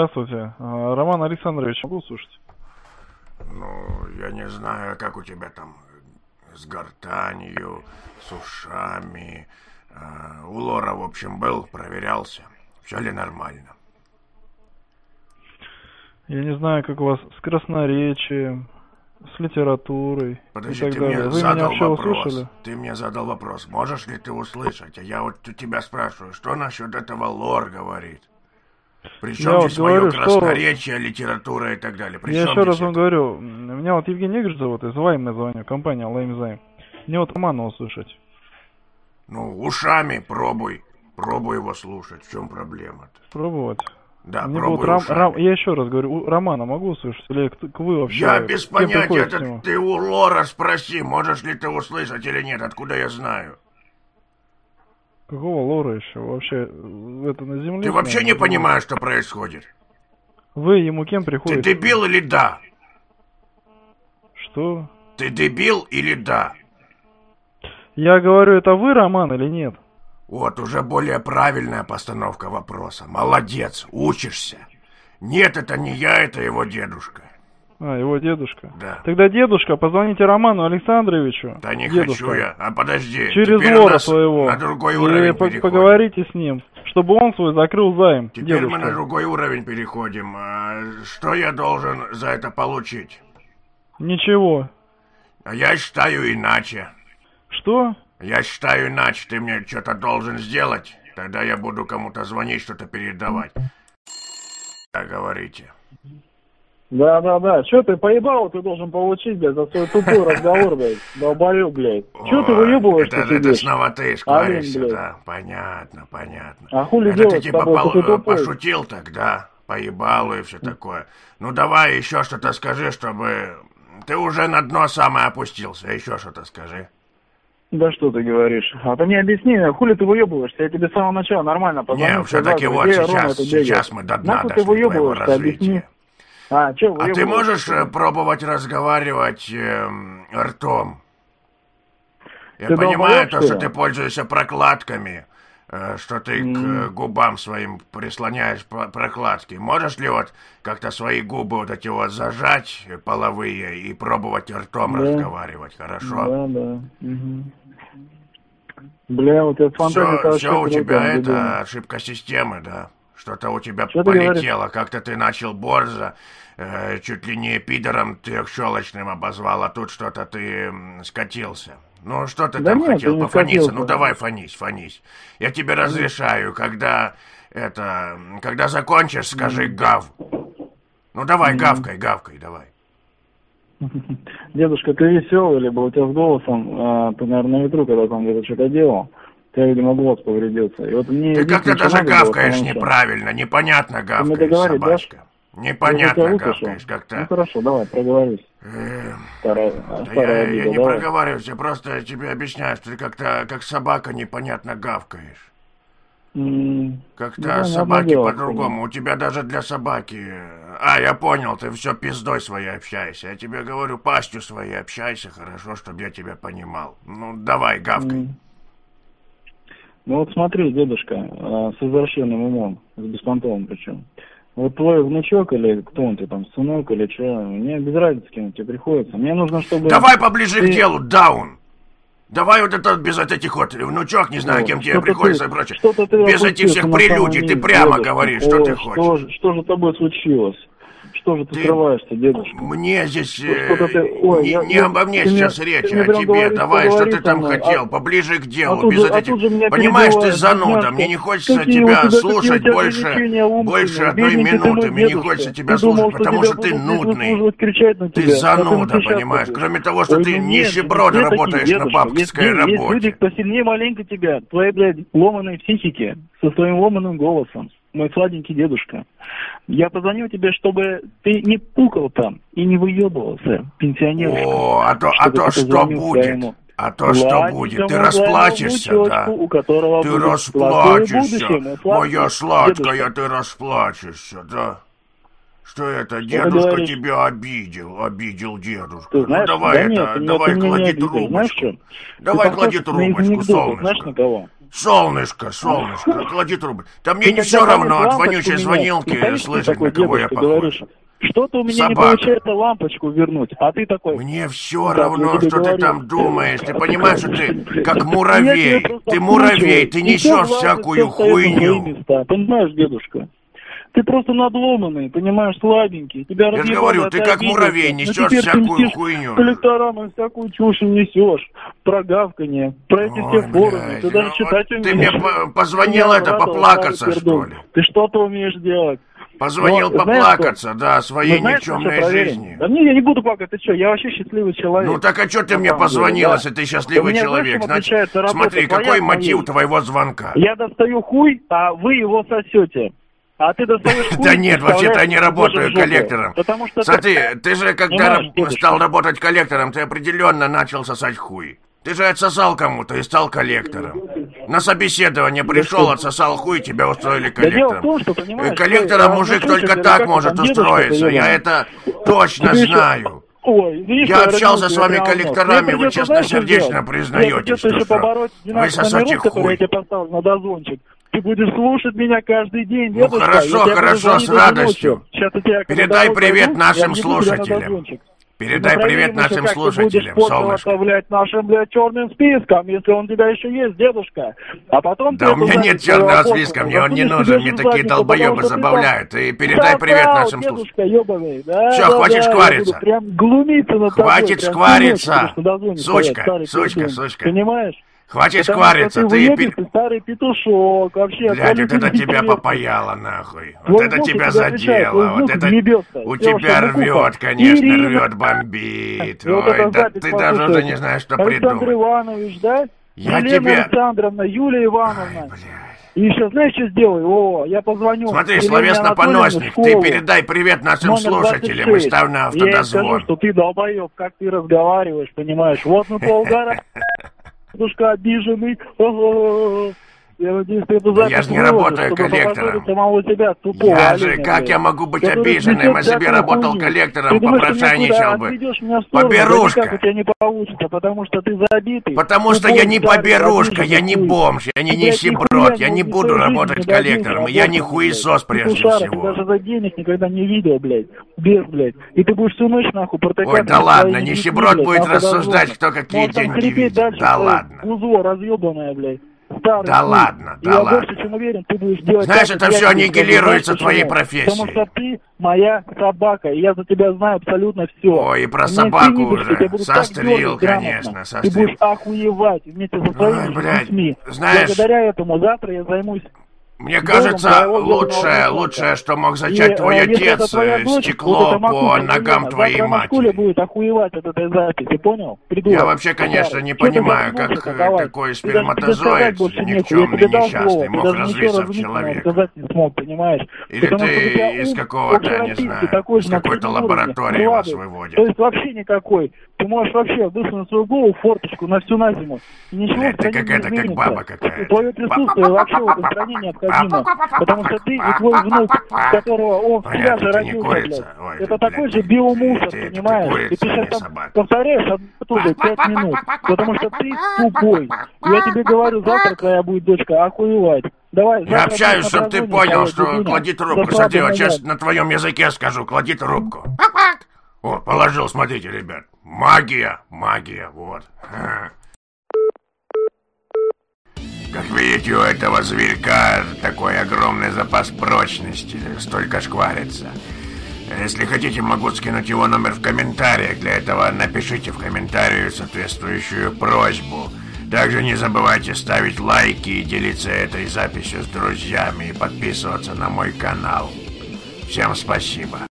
Здравствуйте. Роман Александрович, могу слушать? Ну, я не знаю, как у тебя там с гортанью, с ушами. У Лора, в общем, был, проверялся. Все ли нормально? Я не знаю, как у вас с красноречием, с литературой. Подожди, и так ты далее. мне Вы задал меня вообще вопрос. услышали? Ты мне задал вопрос, можешь ли ты услышать? А я вот у тебя спрашиваю, что насчет этого Лор говорит? Причем Я здесь вот мое говорю, что... красноречие, литература и так далее? Я Причем еще раз здесь вам это? говорю, меня вот Евгений Игоревич зовут, из Лайма звоню, компания Лайм. Мне вот Романа услышать. Ну, ушами пробуй. Пробуй его слушать. В чем проблема-то? Пробовать? Да, Мне пробуй будет ушами. Я еще раз говорю, Романа могу услышать? Или к вы вообще? Я без Кем понятия, приходите к это нему? ты у Лора спроси, можешь ли ты услышать или нет, откуда я знаю. Какого Лора еще? Вообще, это на земле? Ты вообще не понимаешь, что происходит? Вы ему кем Ты приходите? дебил или да? Что? Ты дебил или да? Я говорю, это вы, Роман, или нет? Вот уже более правильная постановка вопроса. Молодец, учишься. Нет, это не я, это его дедушка. А, его дедушка. Да. Тогда дедушка, позвоните Роману Александровичу. Да не дедушка, хочу я. А подожди. через теперь у Лора нас своего. на другой И уровень переходим. поговорите с ним, чтобы он свой закрыл займ. Теперь дедушка. мы на другой уровень переходим. Что я должен за это получить? Ничего. А я считаю иначе. Что? Я считаю иначе. Ты мне что-то должен сделать. Тогда я буду кому-то звонить, что-то передавать. Да, говорите. Да. Че ты поебал, ты должен получить, блядь, за свой тупой разговор, блядь. Долбоёб, блядь. Че ты выебываешь, это снова ты шкваришься, блядь. да. Понятно. А хули Это делать ты с типа тобой, ты тупой? пошутил тогда, поебалу и все такое. Ну давай еще что-то скажи, чтобы... Ты уже на дно самое опустился. Еще что-то скажи. Да что ты говоришь? А ты мне объясни, хули ты выебываешься? Я тебе с самого начала нормально позвонил. Не, все-таки вот сейчас мы до дна Нахуй ты дошли твоего выебываешься, объясни. развития. А ты выебываешься? можешь пробовать разговаривать ртом? Я Ты понимаю долбоёб, то, что что ли? ты пользуешься прокладками, что ты к губам своим прислоняешь прокладки. Можешь ли вот как-то свои губы вот эти вот зажать, половые, и пробовать ртом Да. разговаривать, хорошо? Да. Угу. Бля, вот эта фантазия... Все у тебя это ошибка системы, да? Что-то у тебя Что ты полетело, как-то ты начал борзо, чуть ли не пидором трехщелочным обозвал, а тут что-то ты скатился. Ну, что ты Да там нет, я хотел не пофониться? скатился. Ну, давай фонись. Я тебе разрешаю, когда закончишь, скажи гав. Ну, давай, гавкай, давай. Дедушка, ты веселый, либо у тебя с голосом, ты, наверное, на ветру, когда там где-то что-то делал, у тебя, видимо, голос повредился. И вот мне Ты как-то единственное, что даже надо было, гавкаешь потому что- неправильно, непонятно мне гавкаешь, договорить собачка. Я Непонятно тебя услышал. гавкаешь, Ну как-то... хорошо, давай, проговорись. Старая Я обида, не давай. проговариваюсь, я просто тебе объясняю, что ты как-то как собака непонятно гавкаешь. Как-то понятное собаки дело, по-другому. У тебя даже для собаки... я понял, ты все пиздой своей общаешься. Я тебе говорю, пастью своей общайся, хорошо, чтобы я тебя понимал. Ну, давай, гавкай. Ну вот смотри, дедушка, с извращенным умом, с беспонтовым причем. Вот твой внучок или кто он тебе там, сынок или что, мне без разницы, кем он тебе приходится. Мне нужно, чтобы... Давай поближе к делу, даун. Давай вот это без этих вот внучок, не знаю, кем тебе приходится и прочее. Без этих всех прелюдий, ты прямо говоришь, что ты хочешь. Что же с тобой случилось? Что же ты скрываешь-то, дедушка? Мне здесь не обо мне сейчас речь, а о тебе. Давай, что ты там хотел, поближе к делу, без этих... Понимаешь, ты зануда, мне не хочется тебя слушать больше одной минуты, мне не хочется тебя слушать, потому что ты нудный. Ты зануда, понимаешь, кроме того, что ты нищеброд, работаешь на бабкинской работе. Есть люди, кто сильнее маленько тебя, твоей, блядь, ломаной психики, со своим ломаным голосом. Мой сладенький дедушка, я позвонил тебе, чтобы ты не пукал там и не выебывался, пенсионерушка. А то что будет? Что будет? Ты расплачешься, да? Ты расплачешься, моя сладкая, ты расплачешься, да? Что это, дедушка тебя обидел дедушка. Знаешь, ну давай клади трубочку. Давай клади трубочку, солнышко. Знаешь на кого? Солнышко, клади трубку. Да мне не все равно от вонючей звонилки слышать, на кого я похож. Что-то у меня не получается лампочку вернуть, а ты такой... Мне все равно, что ты там думаешь. Ты понимаешь, что ты как муравей. Ты муравей, ты несешь всякую хуйню. Понимаешь, дедушка? Ты просто надломанный, понимаешь, слабенький. Тебя я же говорю, ты как муравей, несешь всякую хуйню. Коллекторам всякую чушь несешь. Про гавканье, про эти все форумы. Ты даже читать умеешь. Ты мне позвонил поплакаться, что ли? Ты что-то умеешь делать. Позвонил поплакаться, да, о своей никчемной жизни. Да не, я не буду плакать, ты что, я вообще счастливый человек. Ну так а что ты мне позвонил, если ты счастливый человек? Значит, смотри, какой мотив твоего звонка? Я достаю хуй, а вы его сосете. А ты достаешь хуй... Да нет, вообще-то я не работаю коллектором. Смотри, ты же когда стал работать коллектором, ты определенно начал сосать хуй. Ты же отсосал кому-то и стал коллектором. На собеседование пришел, отсосал хуй, тебя устроили коллектором. Коллектором мужик только так может устроиться, я это точно знаю. Я общался с вами коллекторами, вы честно-сердечно признаетесь, что вы сосете хуй. Ты будешь слушать меня каждый день, дедушка. Ну хорошо, с радостью. Передай привет нашим слушателям. Передай привет нашим слушателям, солнышко. Оставлять нашим, черным списком, если он у тебя еще есть, дедушка. А потом... Да у меня нет черного списка, мне он не нужен, мне такие долбоебы забавляют. И передай привет нашим слушателям. Все, хватит шквариться. Хватит шквариться. Сучка. Понимаешь? Хватит шквариться, ты старый петушок, вообще. Блядь, вот это тебя попаяло, нахуй. Вот это тебя задело, вот это у тебя рвет, конечно, рвет, бомбит. Ой, да ты даже уже не знаешь, что придумать. Александр Иванович, да? Елена Александровна, Юлия Ивановна. И еще знаешь, что сделаю? Я позвоню. Смотри, словесно-поносник, ты передай привет нашим слушателям и ставь на автодозвон. Я скажу, что ты долбоеб, как ты разговариваешь, понимаешь? Вот мы полгара... Дедушка обиженный. Я надеюсь, ты это запись я же не работаю коллектором. Я же, как я могу быть обиженным, если бы я работал коллектором, попрошайничал бы. Поберушка. У тебя не получится, потому что ты забитый. Потому что я не поберушка, я не бомж, я не нищеброд, я не буду работать коллектором, я не хуесос прежде всего. Ты даже за денег никогда не видел, блядь. Без, блядь. И ты будешь всю ночь, нахуй, протыкать. Ой, да ладно, нищеброд будет рассуждать, кто какие деньги видит. Да ладно. Узло разъебанное, блядь. Старый, да ладно, да ладно. Я больше чем уверен, ты будешь делать... Знаешь, это все аннигилируется твоей профессией. Потому что ты моя собака, и я за тебя знаю абсолютно все. Ой, и про собаку уже. Сострил, конечно, сострил. Ты будешь охуевать вместе со своими детьми. Знаешь... Благодаря этому завтра я займусь... Мне кажется, лучшее, что мог зачать твой отец, стекло по ногам твоей матери. В школе будет охуевать от этой записи, понял? Придурок. Я вообще, конечно, не понимаю, как такой сперматозоид никчемный, несчастный мог развиться в человека. Или ты из какого-то, не знаю, из какой-то лаборатории вас выводит. То есть вообще никакой. Ты можешь вообще высунуть свою голову в форточку на всю на зиму. Ничего в стране не изменится. Как баба какая-то. Твое присутствие вообще в этой стране необходимо. Потому что ты и твой внук, которого он в тебя же родился, блядь. Это такой же биомусор, понимаешь? И ты сейчас там повторяешь одну и ту же 5 минут. Потому что ты тупой. Я тебе говорю, завтра твоя будет дочка охуевать. Давай, я общаюсь, чтобы ты понял, что клади трубку. Смотри, вот сейчас на твоем языке скажу, клади трубку. О, положил, смотрите, ребят. Магия, вот. Как видите, у этого зверька такой огромный запас прочности, столько шкварится. Если хотите, могу скинуть его номер в комментариях. Для этого напишите в комментарии соответствующую просьбу. Также не забывайте ставить лайки и делиться этой записью с друзьями и подписываться на мой канал. Всем спасибо.